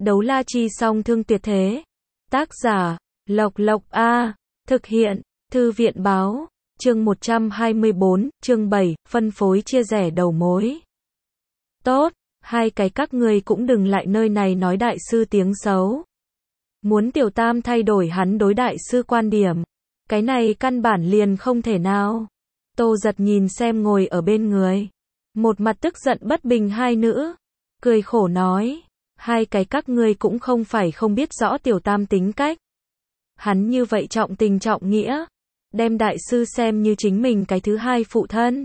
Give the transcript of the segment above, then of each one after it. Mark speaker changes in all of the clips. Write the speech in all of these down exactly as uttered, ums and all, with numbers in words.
Speaker 1: Đấu la chi song thương tuyệt thế. Tác giả, Lộc Lộc A. Thực hiện, Thư viện báo. Chương một trăm hai mươi bốn, chương bảy, phân phối chia rẻ đầu mối. Tốt, hai cái các ngươi cũng đừng lại nơi này nói đại sư tiếng xấu. Muốn Tiểu Tam thay đổi hắn đối đại sư quan điểm. Cái này căn bản liền không thể nào. Tô Giật nhìn xem ngồi ở bên người. Một mặt tức giận bất bình hai nữ. Cười khổ nói. Hai cái các ngươi cũng không phải không biết rõ Tiểu Tam tính cách. Hắn như vậy trọng tình trọng nghĩa. Đem đại sư xem như chính mình cái thứ hai phụ thân.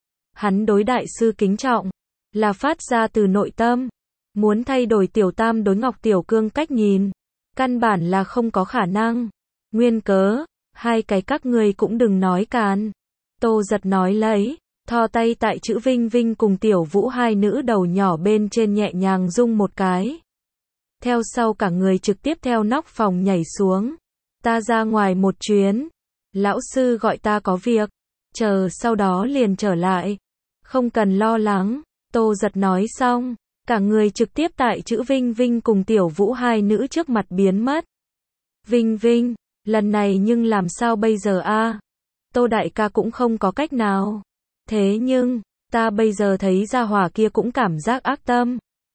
Speaker 1: Hắn đối đại sư kính trọng. Là phát ra từ nội tâm. Muốn thay đổi Tiểu Tam đối Ngọc Tiểu Cương cách nhìn. Căn bản là không có khả năng. Nguyên cớ. Hai cái các ngươi cũng đừng nói càn. Tô Giật nói lấy. Thò tay tại chữ Vinh Vinh cùng Tiểu Vũ hai nữ đầu nhỏ bên trên nhẹ nhàng rung một cái. Theo sau cả người trực tiếp theo nóc phòng nhảy xuống. Ta ra ngoài một chuyến. Lão sư gọi ta có việc. Chờ sau đó liền trở lại. Không cần lo lắng. Tô Giật nói xong. Cả người trực tiếp tại chữ Vinh Vinh cùng Tiểu Vũ hai nữ trước mặt biến mất. Vinh Vinh, lần này nhưng làm sao bây giờ a? Tô đại ca cũng không có cách nào. Thế nhưng, ta bây giờ thấy gia hỏa kia cũng cảm giác ác tâm.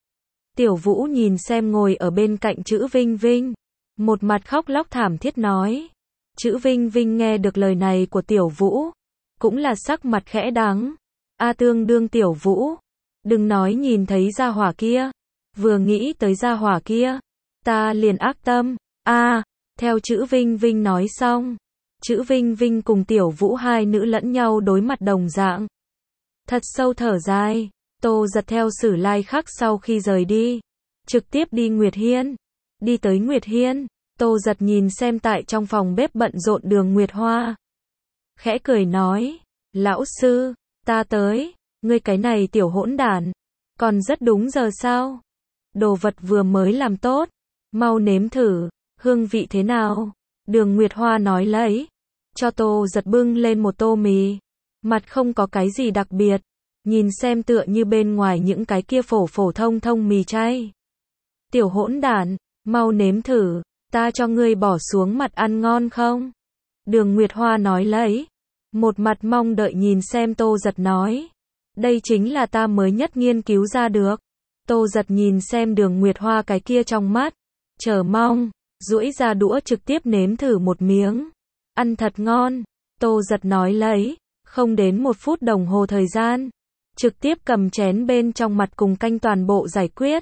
Speaker 1: Tiểu Vũ nhìn xem ngồi ở bên cạnh chữ Vinh Vinh. Một mặt khóc lóc thảm thiết nói. Chữ Vinh Vinh nghe được lời này của Tiểu Vũ. Cũng là sắc mặt khẽ đắng. A tương đương Tiểu Vũ. Đừng nói nhìn thấy gia hỏa kia. Vừa nghĩ tới gia hỏa kia. Ta liền ác tâm. A, theo chữ Vinh Vinh nói xong. Chữ Vinh Vinh cùng Tiểu Vũ hai nữ lẫn nhau đối mặt đồng dạng. Thật sâu thở dài. Tô Giật theo Sử Lai Khắc sau khi rời đi. Trực tiếp đi Nguyệt Hiên. Đi tới Nguyệt Hiên. Tô Giật nhìn xem tại trong phòng bếp bận rộn Đường Nguyệt Hoa. Khẽ cười nói. Lão sư, ta tới. Ngươi cái này tiểu hỗn đản. Còn rất đúng giờ sao? Đồ vật vừa mới làm tốt. Mau nếm thử. Hương vị thế nào? Đường Nguyệt Hoa nói lấy. Cho Tô Giật bưng lên một tô mì. Mặt không có cái gì đặc biệt. Nhìn xem tựa như bên ngoài những cái kia phổ phổ thông thông mì chay. Tiểu hỗn đản, mau nếm thử. Ta cho ngươi bỏ xuống mặt ăn ngon không? Đường Nguyệt Hoa nói lấy. Một mặt mong đợi nhìn xem Tô Giật nói. Đây chính là ta mới nhất nghiên cứu ra được. Tô Giật nhìn xem Đường Nguyệt Hoa cái kia trong mắt. Chờ mong. Duỗi ra đũa trực tiếp nếm thử một miếng. Ăn thật ngon. Tô Giật nói lấy. Không đến một phút đồng hồ thời gian. Trực tiếp cầm chén bên trong mặt cùng canh toàn bộ giải quyết.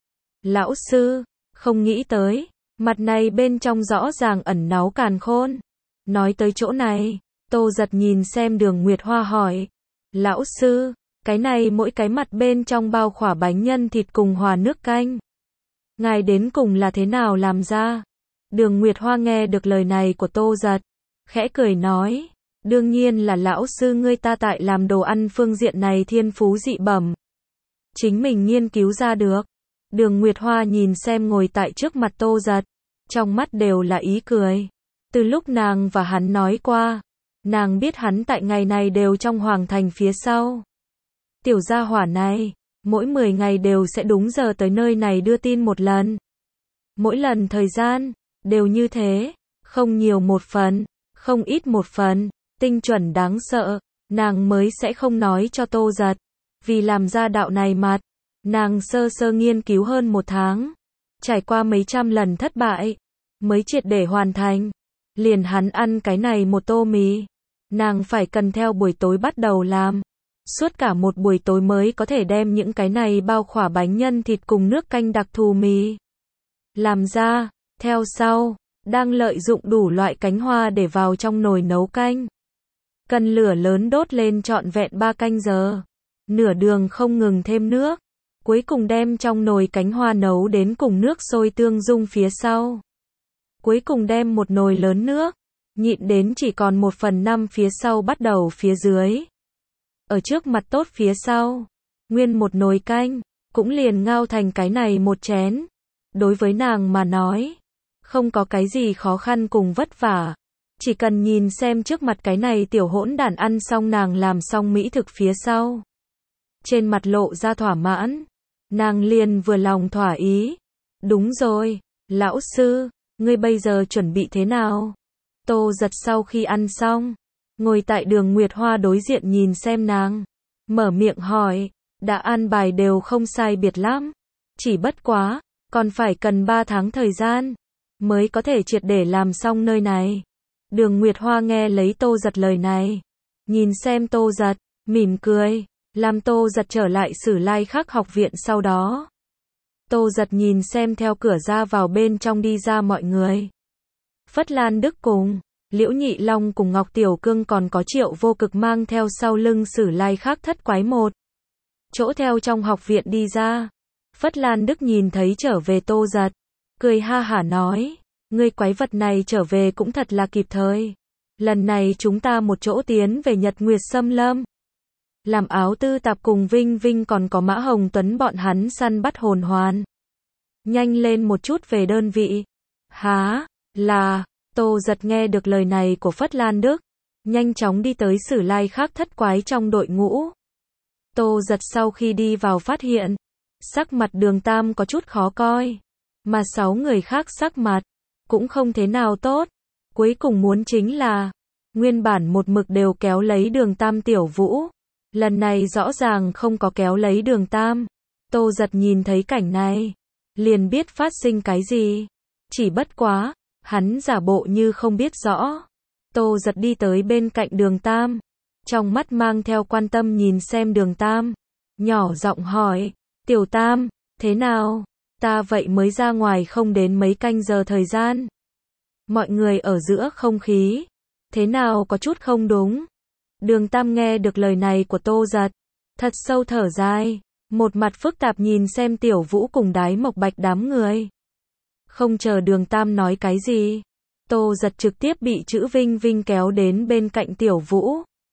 Speaker 1: Lão sư. Không nghĩ tới. Mặt này bên trong rõ ràng ẩn náu càn khôn. Nói tới chỗ này. Tô Giật nhìn xem Đường Nguyệt Hoa hỏi. Lão sư. Cái này mỗi cái mặt bên trong bao khỏa bánh nhân thịt cùng hòa nước canh. Ngài đến cùng là thế nào làm ra? Đường Nguyệt Hoa nghe được lời này của Tô Giật. Khẽ cười nói. Đương nhiên là lão sư ngươi ta tại làm đồ ăn phương diện này thiên phú dị bẩm. Chính mình nghiên cứu ra được. Đường Nguyệt Hoa nhìn xem ngồi tại trước mặt Tô Giật. Trong mắt đều là ý cười. Từ lúc nàng và hắn nói qua. Nàng biết hắn tại ngày này đều trong hoàng thành phía sau. Tiểu gia hỏa này. Mỗi mười ngày đều sẽ đúng giờ tới nơi này đưa tin một lần. Mỗi lần thời gian. Đều như thế. Không nhiều một phần. Không ít một phần. Tinh chuẩn đáng sợ. Nàng mới sẽ không nói cho Tô Giật. Vì làm ra đạo này mặt. Nàng sơ sơ nghiên cứu hơn một tháng. Trải qua mấy trăm lần thất bại. Mới triệt để hoàn thành. Liền hắn ăn cái này một tô mì. Nàng phải cần theo buổi tối bắt đầu làm. Suốt cả một buổi tối mới có thể đem những cái này bao khỏa bánh nhân thịt cùng nước canh đặc thù mì. Làm ra. Theo sau. Đang lợi dụng đủ loại cánh hoa để vào trong nồi nấu canh. Cần lửa lớn đốt lên trọn vẹn ba canh giờ. Nửa đường không ngừng thêm nước. Cuối cùng đem trong nồi cánh hoa nấu đến cùng nước sôi tương dung phía sau. Cuối cùng đem một nồi lớn nước. Nhịn đến chỉ còn một phần năm phía sau bắt đầu phía dưới. Ở trước mặt tốt phía sau. Nguyên một nồi canh. Cũng liền ngao thành cái này một chén. Đối với nàng mà nói. Không có cái gì khó khăn cùng vất vả. Chỉ cần nhìn xem trước mặt cái này tiểu hỗn đản ăn xong nàng làm xong mỹ thực phía sau. Trên mặt lộ ra thỏa mãn. Nàng liền vừa lòng thỏa ý. Đúng rồi, lão sư, ngươi bây giờ chuẩn bị thế nào? Tô Giật sau khi ăn xong, ngồi tại Đường Nguyệt Hoa đối diện nhìn xem nàng, mở miệng hỏi, đã an bài đều không sai biệt lắm, chỉ bất quá, còn phải cần ba tháng thời gian, mới có thể triệt để làm xong nơi này. Đường Nguyệt Hoa nghe lấy Tô Giật lời này, nhìn xem Tô Giật, mỉm cười, làm Tô Giật trở lại Sử Lai Khắc học viện sau đó. Tô Giật nhìn xem theo cửa ra vào bên trong đi ra mọi người. Phất Lan Đức cùng Liễu Nhị Long cùng Ngọc Tiểu Cương còn có Triệu Vô Cực mang theo sau lưng Sử Lai Khắc thất quái một chỗ theo trong học viện đi ra. Phất Lan Đức nhìn thấy trở về Tô Giật, cười ha hả nói, ngươi quái vật này trở về cũng thật là kịp thời. Lần này chúng ta một chỗ tiến về Nhật Nguyệt Xâm Lâm. Làm Áo Tư Tạp cùng Vinh Vinh còn có Mã Hồng Tuấn bọn hắn săn bắt hồn hoàn. Nhanh lên một chút về đơn vị. Há, là, Tô Giật nghe được lời này của Phất Lan Đức, nhanh chóng đi tới Sử Lai Khắc thất quái trong đội ngũ. Tô Giật sau khi đi vào phát hiện, sắc mặt Đường Tam có chút khó coi, mà sáu người khác sắc mặt cũng không thế nào tốt. Cuối cùng muốn chính là, nguyên bản một mực đều kéo lấy Đường Tam Tiểu Vũ, lần này rõ ràng không có kéo lấy Đường Tam. Tô Giật nhìn thấy cảnh này, liền biết phát sinh cái gì. Chỉ bất quá, hắn giả bộ như không biết rõ. Tô Giật đi tới bên cạnh Đường Tam, trong mắt mang theo quan tâm nhìn xem Đường Tam, nhỏ giọng hỏi, Tiểu Tam, thế nào? Ta vậy mới ra ngoài không đến mấy canh giờ thời gian. Mọi người ở giữa không khí, thế nào có chút không đúng. Đường Tam nghe được lời này của Tô Giật, thật sâu thở dài, một mặt phức tạp nhìn xem Tiểu Vũ cùng Đái Mộc Bạch đám người. Không chờ Đường Tam nói cái gì, Tô Giật trực tiếp bị chữ Vinh Vinh kéo đến bên cạnh Tiểu Vũ.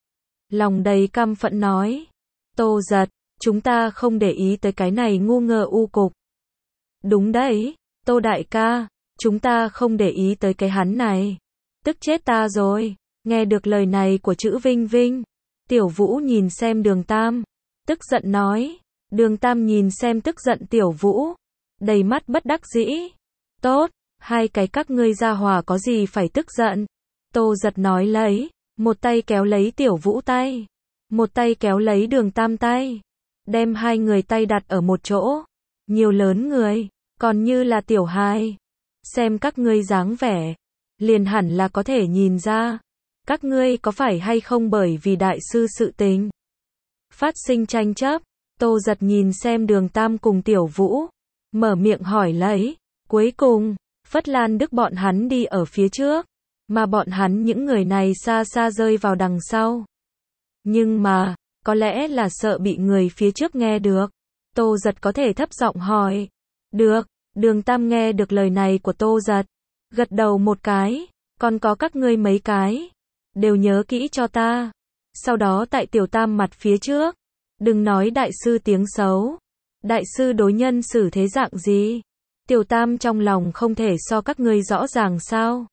Speaker 1: Lòng đầy căm phẫn nói, Tô Giật, chúng ta không để ý tới cái này ngu ngơ u cục. Đúng đấy, Tô đại ca, chúng ta không để ý tới cái hắn này. Tức chết ta rồi. Nghe được lời này của chữ Vinh Vinh, Tiểu Vũ nhìn xem Đường Tam, tức giận nói. Đường Tam nhìn xem tức giận Tiểu Vũ, đầy mắt bất đắc dĩ. Tốt, hai cái các ngươi gia hòa có gì phải tức giận. Tô Giật nói lấy, một tay kéo lấy Tiểu Vũ tay, một tay kéo lấy Đường Tam tay, đem hai người tay đặt ở một chỗ. Nhiều lớn người, còn như là tiểu hài. Xem các ngươi dáng vẻ, liền hẳn là có thể nhìn ra, các ngươi có phải hay không bởi vì đại sư sự tình phát sinh tranh chấp. Tô Giật nhìn xem Đường Tam cùng Tiểu Vũ, mở miệng hỏi lấy. Cuối cùng, Phất Lan Đức bọn hắn đi ở phía trước, mà bọn hắn những người này xa xa rơi vào đằng sau. Nhưng mà, có lẽ là sợ bị người phía trước nghe được, Tô Giật có thể thấp giọng hỏi. Được, Đường Tam nghe được lời này của Tô Giật, gật đầu một cái, còn có các ngươi mấy cái, đều nhớ kỹ cho ta. Sau đó tại Tiểu Tam mặt phía trước, đừng nói đại sư tiếng xấu. Đại sư đối nhân xử thế dạng gì? Tiểu Tam trong lòng không thể so các ngươi rõ ràng sao?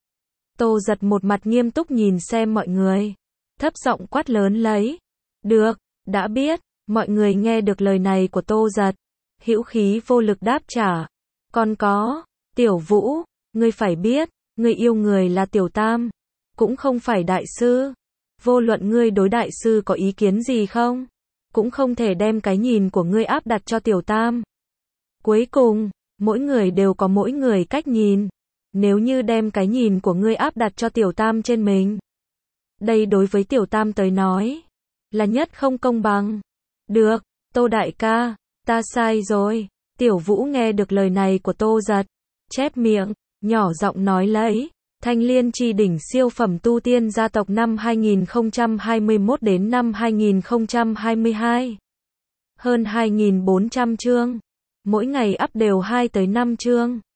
Speaker 1: Tô Giật một mặt nghiêm túc nhìn xem mọi người, thấp giọng quát lớn lấy. Được, đã biết. Mọi người nghe được lời này của Tô Giật, hữu khí vô lực đáp trả. Còn có, Tiểu Vũ, ngươi phải biết, ngươi yêu người là Tiểu Tam, cũng không phải đại sư. Vô luận ngươi đối đại sư có ý kiến gì không, cũng không thể đem cái nhìn của ngươi áp đặt cho Tiểu Tam. Cuối cùng, mỗi người đều có mỗi người cách nhìn. Nếu như đem cái nhìn của ngươi áp đặt cho Tiểu Tam trên mình, đây đối với Tiểu Tam tới nói, là nhất không công bằng. Được, Tô đại ca, ta sai rồi. Tiểu Vũ nghe được lời này của Tô Giật, chép miệng, nhỏ giọng nói lấy. Thanh Liên Chi Đỉnh siêu phẩm tu tiên gia tộc năm hai nghìn không trăm hai mươi mốt đến năm hai nghìn không trăm hai mươi hai. Hơn hai nghìn bốn trăm chương. Mỗi ngày up đều hai tới năm chương.